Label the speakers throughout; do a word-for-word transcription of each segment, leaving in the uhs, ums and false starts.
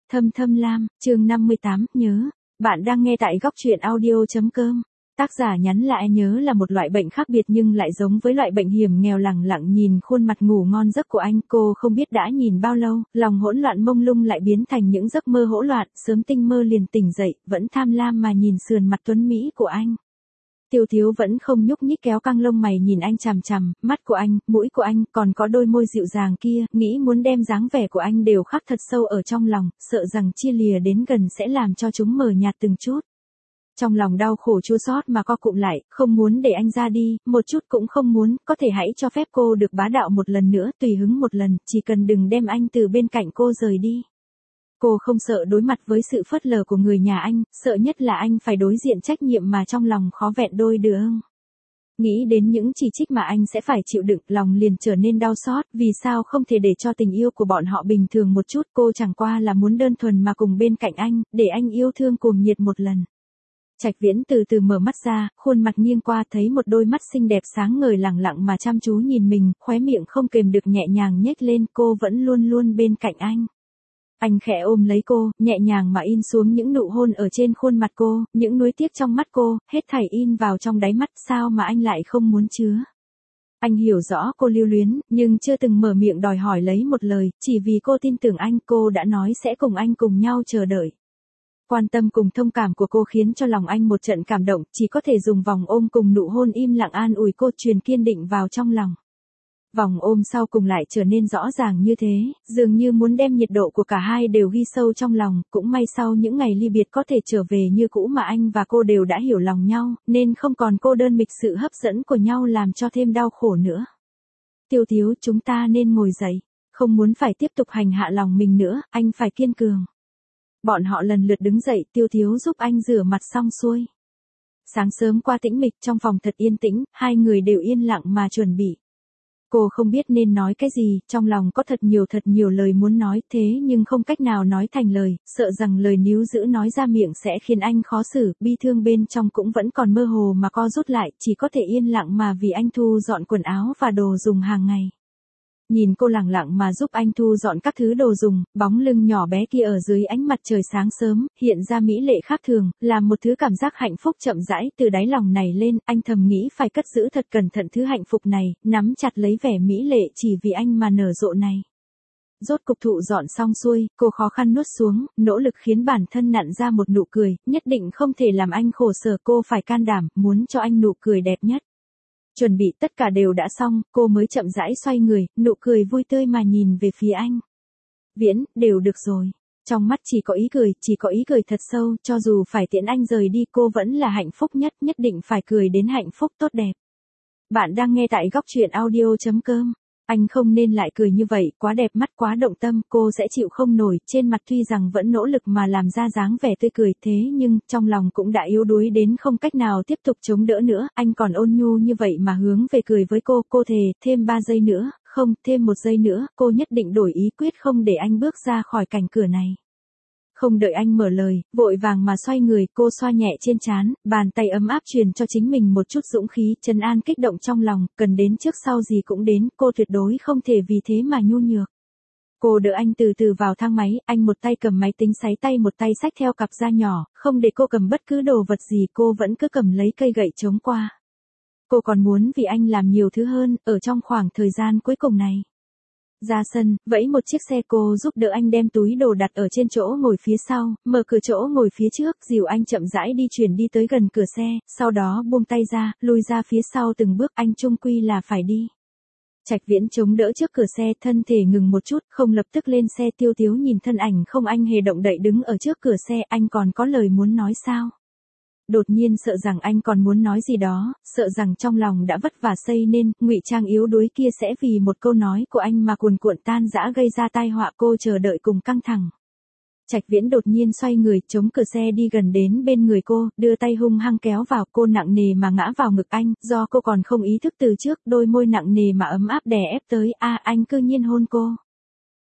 Speaker 1: Thâm Thâm Lam, chương năm mươi tám, nhớ. Bạn đang nghe tại góc truyện audio.com. Tác giả nhắn lại nhớ là một loại bệnh khác biệt nhưng lại giống với loại bệnh hiểm nghèo. Lẳng lặng nhìn khuôn mặt ngủ ngon giấc của anh, cô không biết đã nhìn bao lâu, lòng hỗn loạn mông lung lại biến thành những giấc mơ hỗn loạn, sớm tinh mơ liền tỉnh dậy, vẫn tham lam mà nhìn sườn mặt tuấn mỹ của anh. Tiêu Thiếu vẫn không nhúc nhích kéo căng lông mày nhìn anh chằm chằm, mắt của anh, mũi của anh, còn có đôi môi dịu dàng kia, nghĩ muốn đem dáng vẻ của anh đều khắc thật sâu ở trong lòng, sợ rằng chia lìa đến gần sẽ làm cho chúng mờ nhạt từng chút. Trong lòng đau khổ chua xót mà co cụm lại, không muốn để anh ra đi, một chút cũng không muốn, có thể hãy cho phép cô được bá đạo một lần nữa, tùy hứng một lần, chỉ cần đừng đem anh từ bên cạnh cô rời đi. Cô không sợ đối mặt với sự phớt lờ của người nhà anh, sợ nhất là anh phải đối diện trách nhiệm mà trong lòng khó vẹn đôi đường. Nghĩ đến những chỉ trích mà anh sẽ phải chịu đựng, lòng liền trở nên đau xót, vì sao không thể để cho tình yêu của bọn họ bình thường một chút, cô chẳng qua là muốn đơn thuần mà cùng bên cạnh anh, để anh yêu thương cuồng nhiệt một lần. Trạch Viễn từ từ mở mắt ra, khuôn mặt nghiêng qua thấy một đôi mắt xinh đẹp sáng ngời lẳng lặng mà chăm chú nhìn mình, khóe miệng không kềm được nhẹ nhàng nhếch lên, cô vẫn luôn luôn bên cạnh anh. Anh khẽ ôm lấy cô, nhẹ nhàng mà in xuống những nụ hôn ở trên khuôn mặt cô, những nuối tiếc trong mắt cô, hết thảy in vào trong đáy mắt, sao mà anh lại không muốn chứa. Anh hiểu rõ cô lưu luyến, nhưng chưa từng mở miệng đòi hỏi lấy một lời, chỉ vì cô tin tưởng anh, cô đã nói sẽ cùng anh cùng nhau chờ đợi. Quan tâm cùng thông cảm của cô khiến cho lòng anh một trận cảm động, chỉ có thể dùng vòng ôm cùng nụ hôn im lặng an ủi cô, truyền kiên định vào trong lòng. Vòng ôm sau cùng lại trở nên rõ ràng như thế, dường như muốn đem nhiệt độ của cả hai đều ghi sâu trong lòng, cũng may sau những ngày ly biệt có thể trở về như cũ mà anh và cô đều đã hiểu lòng nhau, nên không còn cô đơn mịch sự hấp dẫn của nhau làm cho thêm đau khổ nữa. Tiêu Thiếu, chúng ta nên ngồi dậy, không muốn phải tiếp tục hành hạ lòng mình nữa, anh phải kiên cường. Bọn họ lần lượt đứng dậy, Tiêu Thiếu giúp anh rửa mặt xong xuôi. Sáng sớm qua tĩnh mịch, trong phòng thật yên tĩnh, hai người đều yên lặng mà chuẩn bị. Cô không biết nên nói cái gì, trong lòng có thật nhiều thật nhiều lời muốn nói, thế nhưng không cách nào nói thành lời, sợ rằng lời níu giữ nói ra miệng sẽ khiến anh khó xử, bi thương bên trong cũng vẫn còn mơ hồ mà co rút lại, chỉ có thể yên lặng mà vì anh thu dọn quần áo và đồ dùng hàng ngày. Nhìn cô lẳng lặng mà giúp anh thu dọn các thứ đồ dùng, bóng lưng nhỏ bé kia ở dưới ánh mặt trời sáng sớm, hiện ra mỹ lệ khác thường, làm một thứ cảm giác hạnh phúc chậm rãi từ đáy lòng này lên, anh thầm nghĩ phải cất giữ thật cẩn thận thứ hạnh phúc này, nắm chặt lấy vẻ mỹ lệ chỉ vì anh mà nở rộ này. Rốt cục thụ dọn xong xuôi, cô khó khăn nuốt xuống, nỗ lực khiến bản thân nặn ra một nụ cười, nhất định không thể làm anh khổ sở, cô phải can đảm, muốn cho anh nụ cười đẹp nhất. Chuẩn bị tất cả đều đã xong, cô mới chậm rãi xoay người, nụ cười vui tươi mà nhìn về phía anh. Viễn, đều được rồi. Trong mắt chỉ có ý cười, chỉ có ý cười thật sâu, cho dù phải tiễn anh rời đi cô vẫn là hạnh phúc nhất, nhất định phải cười đến hạnh phúc tốt đẹp. Bạn đang nghe tại góc truyện audio.com. Anh không nên lại cười như vậy, quá đẹp mắt quá động tâm, cô sẽ chịu không nổi, trên mặt tuy rằng vẫn nỗ lực mà làm ra dáng vẻ tươi cười, thế nhưng, trong lòng cũng đã yếu đuối đến không cách nào tiếp tục chống đỡ nữa, anh còn ôn nhu như vậy mà hướng về cười với cô, cô thề, thêm ba giây nữa, không, thêm một giây nữa, cô nhất định đổi ý quyết không để anh bước ra khỏi cánh cửa này. Không đợi anh mở lời, vội vàng mà xoay người, cô xoa nhẹ trên trán, bàn tay ấm áp truyền cho chính mình một chút dũng khí, trấn an kích động trong lòng, cần đến trước sau gì cũng đến, cô tuyệt đối không thể vì thế mà nhu nhược. Cô đỡ anh từ từ vào thang máy, anh một tay cầm máy tính sấy tay một tay xách theo cặp da nhỏ, không để cô cầm bất cứ đồ vật gì, cô vẫn cứ cầm lấy cây gậy chống qua. Cô còn muốn vì anh làm nhiều thứ hơn, ở trong khoảng thời gian cuối cùng này. Ra sân, vẫy một chiếc xe, cô giúp đỡ anh đem túi đồ đặt ở trên chỗ ngồi phía sau, mở cửa chỗ ngồi phía trước, dìu anh chậm rãi đi chuyển đi tới gần cửa xe, sau đó buông tay ra, lùi ra phía sau từng bước, anh chung quy là phải đi. Trạch Viễn chống đỡ trước cửa xe, thân thể ngừng một chút, không lập tức lên xe. Tiêu Thiếu nhìn thân ảnh không anh hề động đậy đứng ở trước cửa xe, anh còn có lời muốn nói sao? Đột nhiên sợ rằng anh còn muốn nói gì đó, sợ rằng trong lòng đã vất vả xây nên, ngụy trang yếu đuối kia sẽ vì một câu nói của anh mà cuồn cuộn tan rã gây ra tai họa, cô chờ đợi cùng căng thẳng. Trạch Viễn đột nhiên xoay người, chống cửa xe đi gần đến bên người cô, đưa tay hung hăng kéo vào, cô nặng nề mà ngã vào ngực anh, do cô còn không ý thức từ trước, đôi môi nặng nề mà ấm áp đè ép tới, a anh cư nhiên hôn cô.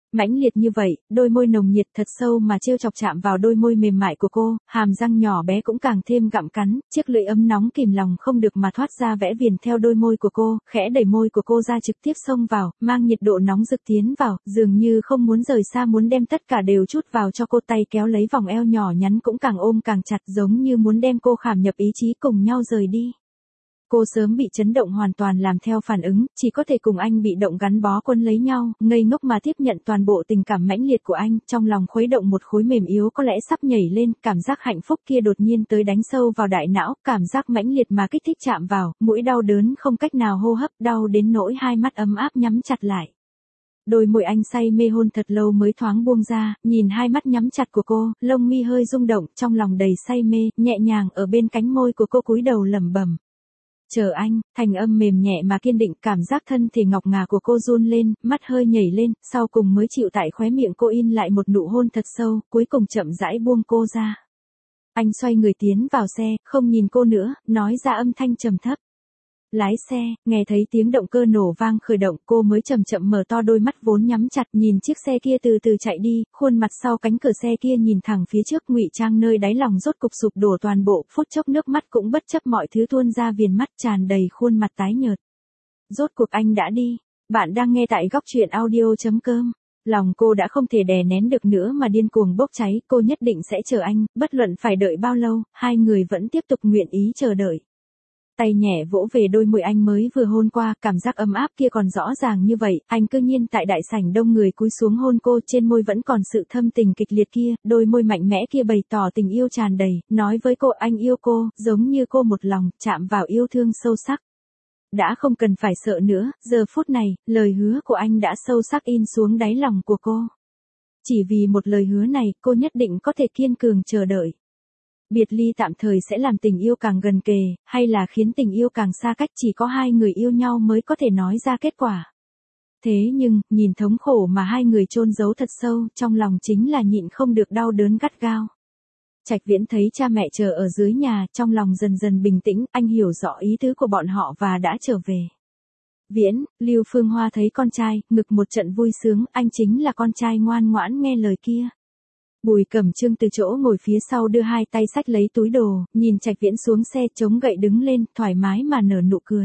Speaker 1: Mãnh liệt như vậy, đôi môi nồng nhiệt thật sâu mà trêu chọc chạm vào đôi môi mềm mại của cô, hàm răng nhỏ bé cũng càng thêm gặm cắn, chiếc lưỡi ấm nóng kìm lòng không được mà thoát ra vẽ viền theo đôi môi của cô, khẽ đẩy môi của cô ra trực tiếp xông vào, mang nhiệt độ nóng rực tiến vào, dường như không muốn rời xa, muốn đem tất cả đều trút vào cho cô, tay kéo lấy vòng eo nhỏ nhắn cũng càng ôm càng chặt, giống như muốn đem cô khảm nhập ý chí cùng nhau rời đi. Cô sớm bị chấn động hoàn toàn làm theo phản ứng, chỉ có thể cùng anh bị động gắn bó quấn lấy nhau, ngây ngốc mà tiếp nhận toàn bộ tình cảm mãnh liệt của anh, trong lòng khuấy động một khối mềm yếu có lẽ sắp nhảy lên, cảm giác hạnh phúc kia đột nhiên tới đánh sâu vào đại não, cảm giác mãnh liệt mà kích thích chạm vào, mũi đau đớn không cách nào hô hấp, đau đến nỗi hai mắt ấm áp nhắm chặt lại. Đôi môi anh say mê hôn thật lâu mới thoáng buông ra, nhìn hai mắt nhắm chặt của cô, lông mi hơi rung động, trong lòng đầy say mê, nhẹ nhàng ở bên cánh môi của cô cúi đầu lẩm bẩm. Chờ anh, thành âm mềm nhẹ mà kiên định, cảm giác thân thể ngọc ngà của cô run lên, mắt hơi nhảy lên, sau cùng mới chịu tại khóe miệng cô in lại một nụ hôn thật sâu, cuối cùng chậm rãi buông cô ra. Anh xoay người tiến vào xe, không nhìn cô nữa, nói ra âm thanh trầm thấp. Lái xe, nghe thấy tiếng động cơ nổ vang khởi động, cô mới chậm chậm mở to đôi mắt vốn nhắm chặt, nhìn chiếc xe kia từ từ chạy đi, khuôn mặt sau cánh cửa xe kia nhìn thẳng phía trước, ngụy trang nơi đáy lòng rốt cục sụp đổ toàn bộ, phút chốc nước mắt cũng bất chấp mọi thứ tuôn ra viền mắt, tràn đầy khuôn mặt tái nhợt. Rốt cuộc anh đã đi. Bạn đang nghe tại góc truyện audio chấm com. Lòng cô đã không thể đè nén được nữa mà điên cuồng bốc cháy, cô nhất định sẽ chờ anh, bất luận phải đợi bao lâu, hai người vẫn tiếp tục nguyện ý chờ đợi. Tay nhẹ vỗ về đôi môi anh mới vừa hôn qua, cảm giác ấm áp kia còn rõ ràng như vậy, anh cư nhiên tại đại sảnh đông người cúi xuống hôn cô, trên môi vẫn còn sự thâm tình kịch liệt kia, đôi môi mạnh mẽ kia bày tỏ tình yêu tràn đầy, nói với cô anh yêu cô, giống như cô một lòng, chạm vào yêu thương sâu sắc. Đã không cần phải sợ nữa, giờ phút này, lời hứa của anh đã sâu sắc in xuống đáy lòng của cô. Chỉ vì một lời hứa này, cô nhất định có thể kiên cường chờ đợi. Biệt ly tạm thời sẽ làm tình yêu càng gần kề, hay là khiến tình yêu càng xa cách, chỉ có hai người yêu nhau mới có thể nói ra kết quả. Thế nhưng, nhìn thống khổ mà hai người chôn giấu thật sâu, trong lòng chính là nhịn không được đau đớn gắt gao. Trạch Viễn thấy cha mẹ chờ ở dưới nhà, trong lòng dần dần bình tĩnh, anh hiểu rõ ý tứ của bọn họ và đã trở về. Viễn, Lưu Phương Hoa thấy con trai, ngực một trận vui sướng, anh chính là con trai ngoan ngoãn nghe lời kia. Bùi Cẩm Trương từ chỗ ngồi phía sau đưa hai tay xách lấy túi đồ, nhìn Trạch Viễn xuống xe chống gậy đứng lên, thoải mái mà nở nụ cười.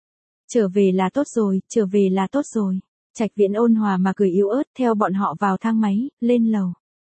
Speaker 1: Trở về là tốt rồi, trở về là tốt rồi. Trạch Viễn ôn hòa mà cười yếu ớt, theo bọn họ vào thang máy, lên lầu.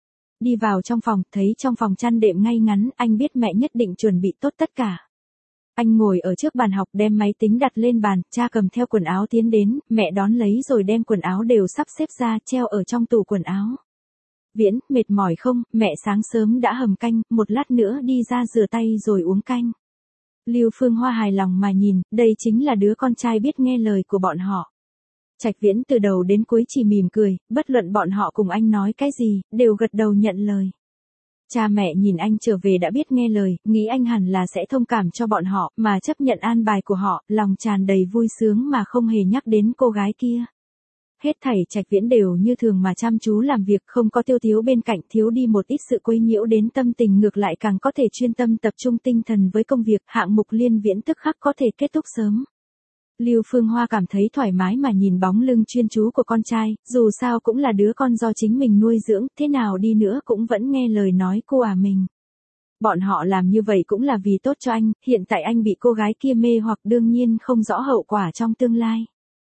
Speaker 1: Đi vào trong phòng, thấy trong phòng chăn đệm ngay ngắn, anh biết mẹ nhất định chuẩn bị tốt tất cả. Anh ngồi ở trước bàn học đem máy tính đặt lên bàn, cha cầm theo quần áo tiến đến, mẹ đón lấy rồi đem quần áo đều sắp xếp ra, treo ở trong tủ quần áo. Viễn, mệt mỏi không, mẹ sáng sớm đã hầm canh, một lát nữa đi ra rửa tay rồi uống canh. Lưu Phương Hoa hài lòng mà nhìn, đây chính là đứa con trai biết nghe lời của bọn họ. Trạch Viễn từ đầu đến cuối chỉ mỉm cười, bất luận bọn họ cùng anh nói cái gì, đều gật đầu nhận lời. Cha mẹ nhìn anh trở về đã biết nghe lời, nghĩ anh hẳn là sẽ thông cảm cho bọn họ, mà chấp nhận an bài của họ, lòng tràn đầy vui sướng mà không hề nhắc đến cô gái kia. Hết thảy Trạch Viễn đều như thường mà chăm chú làm việc, không có Tiêu Thiếu bên cạnh, thiếu đi một ít sự quấy nhiễu đến tâm tình, ngược lại càng có thể chuyên tâm tập trung tinh thần với công việc, hạng mục Liên Viễn tức khắc có thể kết thúc sớm. Lưu Phương Hoa cảm thấy thoải mái mà nhìn bóng lưng chuyên chú của con trai, dù sao cũng là đứa con do chính mình nuôi dưỡng, thế nào đi nữa cũng vẫn nghe lời nói cô à mình. Bọn họ làm như vậy cũng là vì tốt cho anh, hiện tại anh bị cô gái kia mê hoặc đương nhiên không rõ hậu quả trong tương lai.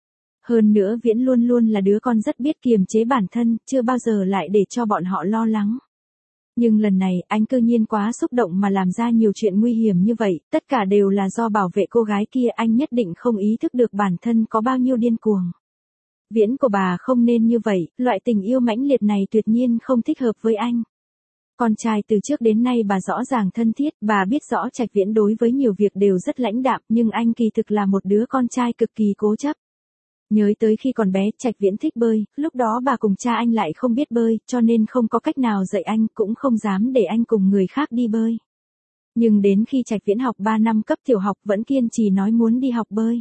Speaker 1: Hơn nữa Viễn luôn luôn là đứa con rất biết kiềm chế bản thân, chưa bao giờ lại để cho bọn họ lo lắng. Nhưng lần này, anh cư nhiên quá xúc động mà làm ra nhiều chuyện nguy hiểm như vậy, tất cả đều là do bảo vệ cô gái kia, anh nhất định không ý thức được bản thân có bao nhiêu điên cuồng. Viễn của bà không nên như vậy, loại tình yêu mãnh liệt này tuyệt nhiên không thích hợp với anh. Con trai từ trước đến nay bà rõ ràng thân thiết, bà biết rõ Trạch Viễn đối với nhiều việc đều rất lãnh đạm, nhưng anh kỳ thực là một đứa con trai cực kỳ cố chấp. Nhớ tới khi còn bé, Trạch Viễn thích bơi, lúc đó bà cùng cha anh lại không biết bơi, cho nên không có cách nào dạy anh, cũng không dám để anh cùng người khác đi bơi. Nhưng đến khi Trạch Viễn học ba năm cấp tiểu học vẫn kiên trì nói muốn đi học bơi.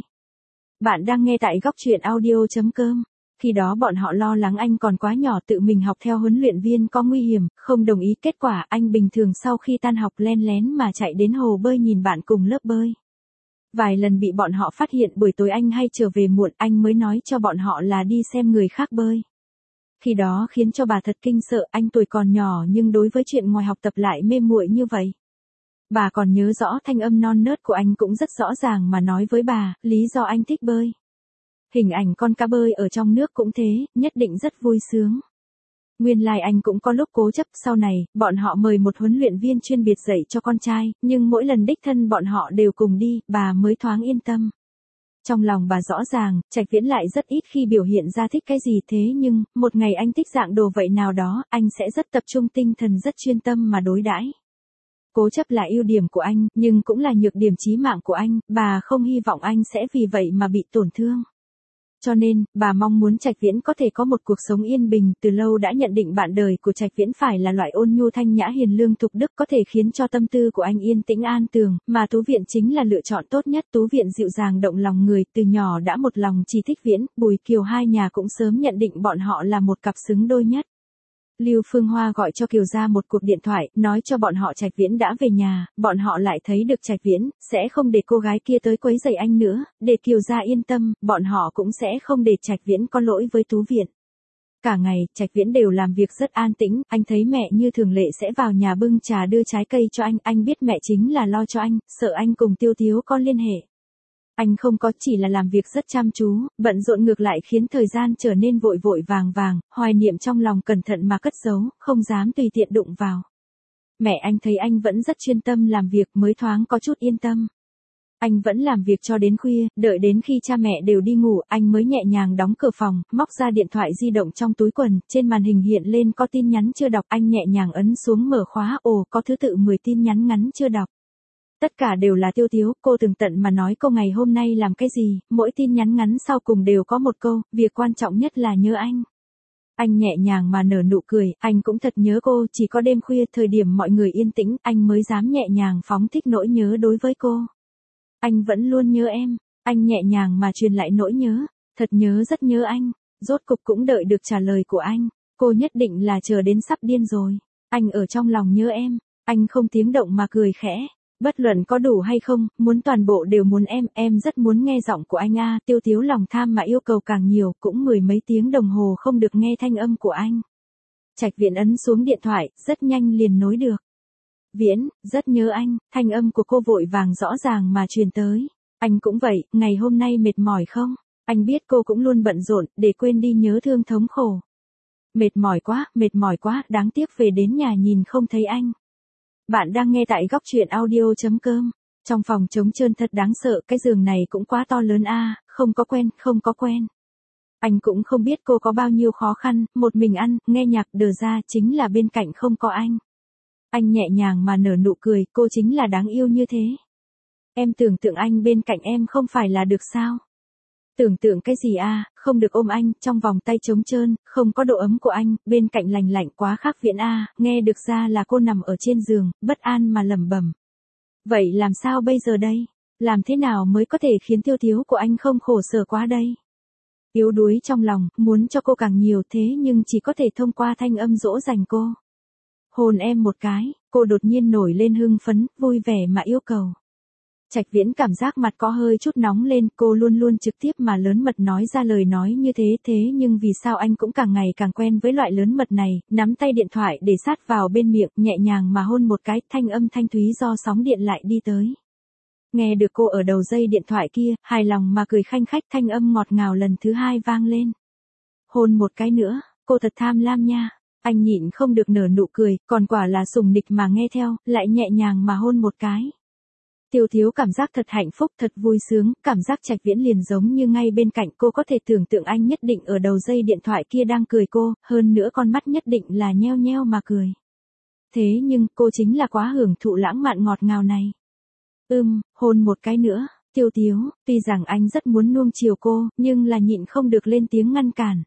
Speaker 1: Bạn đang nghe tại góc truyện audio chấm com. Khi đó bọn họ lo lắng anh còn quá nhỏ, tự mình học theo huấn luyện viên có nguy hiểm, không đồng ý, kết quả anh bình thường sau khi tan học len lén mà chạy đến hồ bơi nhìn bạn cùng lớp bơi. Vài lần bị bọn họ phát hiện, buổi tối anh hay trở về muộn, anh mới nói cho bọn họ là đi xem người khác bơi. Khi đó khiến cho bà thật kinh sợ, anh tuổi còn nhỏ nhưng đối với chuyện ngoài học tập lại mê muội như vậy. Bà còn nhớ rõ thanh âm non nớt của anh cũng rất rõ ràng mà nói với bà, lý do anh thích bơi. Hình ảnh con cá bơi ở trong nước cũng thế, nhất định rất vui sướng. Nguyên lai like anh cũng có lúc cố chấp, sau này, bọn họ mời một huấn luyện viên chuyên biệt dạy cho con trai, nhưng mỗi lần đích thân bọn họ đều cùng đi, bà mới thoáng yên tâm. Trong lòng bà rõ ràng, Trạch Viễn lại rất ít khi biểu hiện ra thích cái gì thế nhưng, một ngày anh thích dạng đồ vậy nào đó, anh sẽ rất tập trung tinh thần rất chuyên tâm mà đối đãi. Cố chấp là ưu điểm của anh, nhưng cũng là nhược điểm chí mạng của anh, bà không hy vọng anh sẽ vì vậy mà bị tổn thương. Cho nên, bà mong muốn Trạch Viễn có thể có một cuộc sống yên bình, từ lâu đã nhận định bạn đời của Trạch Viễn phải là loại ôn nhu thanh nhã hiền lương thục đức có thể khiến cho tâm tư của anh yên tĩnh an tường, mà Tú Viện chính là lựa chọn tốt nhất. Tú Viện dịu dàng động lòng người, từ nhỏ đã một lòng chỉ thích Viễn, Bùi Kiều hai nhà cũng sớm nhận định bọn họ là một cặp xứng đôi nhất. Lưu Phương Hoa gọi cho Kiều gia một cuộc điện thoại, nói cho bọn họ Trạch Viễn đã về nhà, bọn họ lại thấy được Trạch Viễn, sẽ không để cô gái kia tới quấy rầy anh nữa, để Kiều gia yên tâm, bọn họ cũng sẽ không để Trạch Viễn có lỗi với Tú Viện. Cả ngày, Trạch Viễn đều làm việc rất an tĩnh, anh thấy mẹ như thường lệ sẽ vào nhà bưng trà đưa trái cây cho anh, anh biết mẹ chính là lo cho anh, sợ anh cùng Tiêu Tiếu có liên hệ. Anh không có chỉ là làm việc rất chăm chú, bận rộn ngược lại khiến thời gian trở nên vội vội vàng vàng, hoài niệm trong lòng cẩn thận mà cất giấu, không dám tùy tiện đụng vào. Mẹ anh thấy anh vẫn rất chuyên tâm làm việc mới thoáng có chút yên tâm. Anh vẫn làm việc cho đến khuya, đợi đến khi cha mẹ đều đi ngủ, anh mới nhẹ nhàng đóng cửa phòng, móc ra điện thoại di động trong túi quần, trên màn hình hiện lên có tin nhắn chưa đọc, anh nhẹ nhàng ấn xuống mở khóa, ồ, có thứ tự mười tin nhắn ngắn chưa đọc. Tất cả đều là Tiêu Tiếu, cô tường tận mà nói cô ngày hôm nay làm cái gì, mỗi tin nhắn ngắn sau cùng đều có một câu, việc quan trọng nhất là nhớ anh. Anh nhẹ nhàng mà nở nụ cười, anh cũng thật nhớ cô, chỉ có đêm khuya thời điểm mọi người yên tĩnh, anh mới dám nhẹ nhàng phóng thích nỗi nhớ đối với cô. Anh vẫn luôn nhớ em, anh nhẹ nhàng mà truyền lại nỗi nhớ, thật nhớ rất nhớ anh, rốt cục cũng đợi được trả lời của anh, cô nhất định là chờ đến sắp điên rồi, anh ở trong lòng nhớ em, anh không tiếng động mà cười khẽ. Bất luận có đủ hay không, muốn toàn bộ đều muốn em, em rất muốn nghe giọng của anh a. Tiêu Tiếu lòng tham mà yêu cầu càng nhiều, cũng mười mấy tiếng đồng hồ không được nghe thanh âm của anh. Trạch Viễn ấn xuống điện thoại, rất nhanh liền nối được. Viễn, rất nhớ anh, thanh âm của cô vội vàng rõ ràng mà truyền tới. Anh cũng vậy, ngày hôm nay mệt mỏi không? Anh biết cô cũng luôn bận rộn, để quên đi nhớ thương thống khổ. Mệt mỏi quá, mệt mỏi quá, đáng tiếc về đến nhà nhìn không thấy anh. Bạn đang nghe tại góc truyện audio.com. Trong phòng trống trơn thật đáng sợ, cái giường này cũng quá to lớn a, không có quen, không có quen. Anh cũng không biết cô có bao nhiêu khó khăn, một mình ăn, nghe nhạc đờ ra chính là bên cạnh không có anh. Anh nhẹ nhàng mà nở nụ cười, cô chính là đáng yêu như thế. Em tưởng tượng anh bên cạnh em không phải là được sao? Tưởng tượng cái gì a, không được ôm anh, trong vòng tay trống trơn, không có độ ấm của anh, bên cạnh lành lạnh quá khác Viễn a, nghe được ra là cô nằm ở trên giường, bất an mà lẩm bẩm. Vậy làm sao bây giờ đây? Làm thế nào mới có thể khiến Tiêu Tiếu của anh không khổ sở quá đây? Yếu đuối trong lòng, muốn cho cô càng nhiều thế nhưng chỉ có thể thông qua thanh âm dỗ dành cô. Hôn em một cái, cô đột nhiên nổi lên hưng phấn, vui vẻ mà yêu cầu. Trạch Viễn cảm giác mặt có hơi chút nóng lên, cô luôn luôn trực tiếp mà lớn mật nói ra lời nói như thế thế nhưng vì sao anh cũng càng ngày càng quen với loại lớn mật này, nắm tay điện thoại để sát vào bên miệng, nhẹ nhàng mà hôn một cái, thanh âm thanh thúy do sóng điện lại đi tới. Nghe được cô ở đầu dây điện thoại kia, hài lòng mà cười khanh khách, thanh âm ngọt ngào lần thứ hai vang lên. Hôn một cái nữa, cô thật tham lam nha. Anh nhịn không được nở nụ cười, còn quả là sủng nịch mà nghe theo, lại nhẹ nhàng mà hôn một cái. Tiêu Tiếu cảm giác thật hạnh phúc, thật vui sướng, cảm giác Trạch Viễn liền giống như ngay bên cạnh cô, có thể tưởng tượng anh nhất định ở đầu dây điện thoại kia đang cười cô, hơn nữa con mắt nhất định là nheo nheo mà cười. Thế nhưng, cô chính là quá hưởng thụ lãng mạn ngọt ngào này. Ưm, hôn một cái nữa, Tiêu Tiếu, tuy rằng anh rất muốn nuông chiều cô, nhưng là nhịn không được lên tiếng ngăn cản.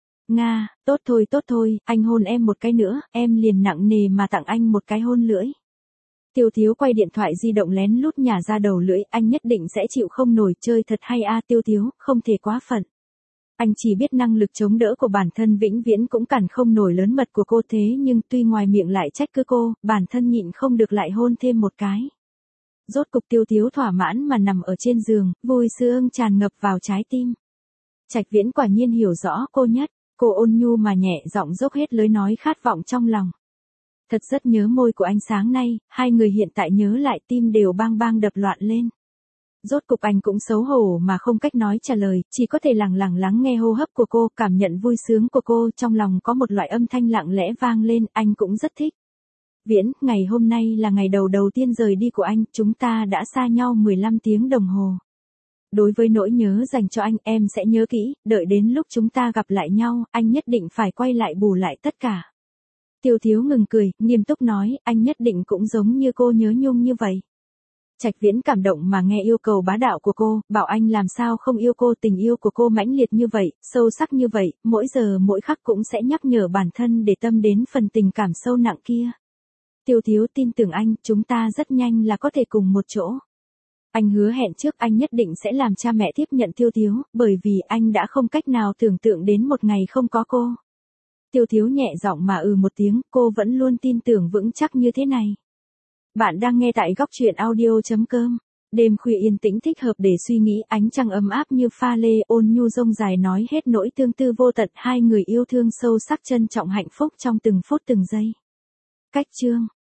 Speaker 1: Nga, tốt thôi tốt thôi, anh hôn em một cái nữa, em liền nặng nề mà tặng anh một cái hôn lưỡi. Tiêu Tiếu quay điện thoại di động lén lút nhả ra đầu lưỡi, anh nhất định sẽ chịu không nổi, chơi thật hay a. Tiêu Tiếu, không thể quá phận. Anh chỉ biết năng lực chống đỡ của bản thân vĩnh viễn cũng cản không nổi lớn mật của cô, thế nhưng tuy ngoài miệng lại trách cứ cô, bản thân nhịn không được lại hôn thêm một cái. Rốt cục Tiêu Tiếu thỏa mãn mà nằm ở trên giường, vui sướng tràn ngập vào trái tim. Trạch Viễn quả nhiên hiểu rõ cô nhất. Cô ôn nhu mà nhẹ giọng dốc hết lời nói khát vọng trong lòng. Thật rất nhớ môi của anh sáng nay, hai người hiện tại nhớ lại tim đều bang bang đập loạn lên. Rốt cục anh cũng xấu hổ mà không cách nói trả lời, chỉ có thể lặng lặng lắng nghe hô hấp của cô, cảm nhận vui sướng của cô, trong lòng có một loại âm thanh lặng lẽ vang lên, anh cũng rất thích. Viễn, ngày hôm nay là ngày đầu đầu tiên rời đi của anh, chúng ta đã xa nhau mười lăm tiếng đồng hồ. Đối với nỗi nhớ dành cho anh, em sẽ nhớ kỹ, đợi đến lúc chúng ta gặp lại nhau, anh nhất định phải quay lại bù lại tất cả. Tiêu Thiếu ngừng cười, nghiêm túc nói, anh nhất định cũng giống như cô nhớ Nhung như vậy. Trạch Viễn cảm động mà nghe yêu cầu bá đạo của cô, bảo anh làm sao không yêu cô, tình yêu của cô mãnh liệt như vậy, sâu sắc như vậy, mỗi giờ mỗi khắc cũng sẽ nhắc nhở bản thân để tâm đến phần tình cảm sâu nặng kia. Tiêu Thiếu tin tưởng anh, chúng ta rất nhanh là có thể cùng một chỗ. Anh hứa hẹn trước anh nhất định sẽ làm cha mẹ tiếp nhận Tiêu Thiếu, bởi vì anh đã không cách nào tưởng tượng đến một ngày không có cô. Tiêu Thiếu nhẹ giọng mà ừ một tiếng, cô vẫn luôn tin tưởng vững chắc như thế này. Bạn đang nghe tại góc truyện audio chấm com. Đêm khuya yên tĩnh thích hợp để suy nghĩ, ánh trăng ấm áp như pha lê, ôn nhu rông dài nói hết nỗi tương tư vô tận, hai người yêu thương sâu sắc trân trọng hạnh phúc trong từng phút từng giây. Cách chương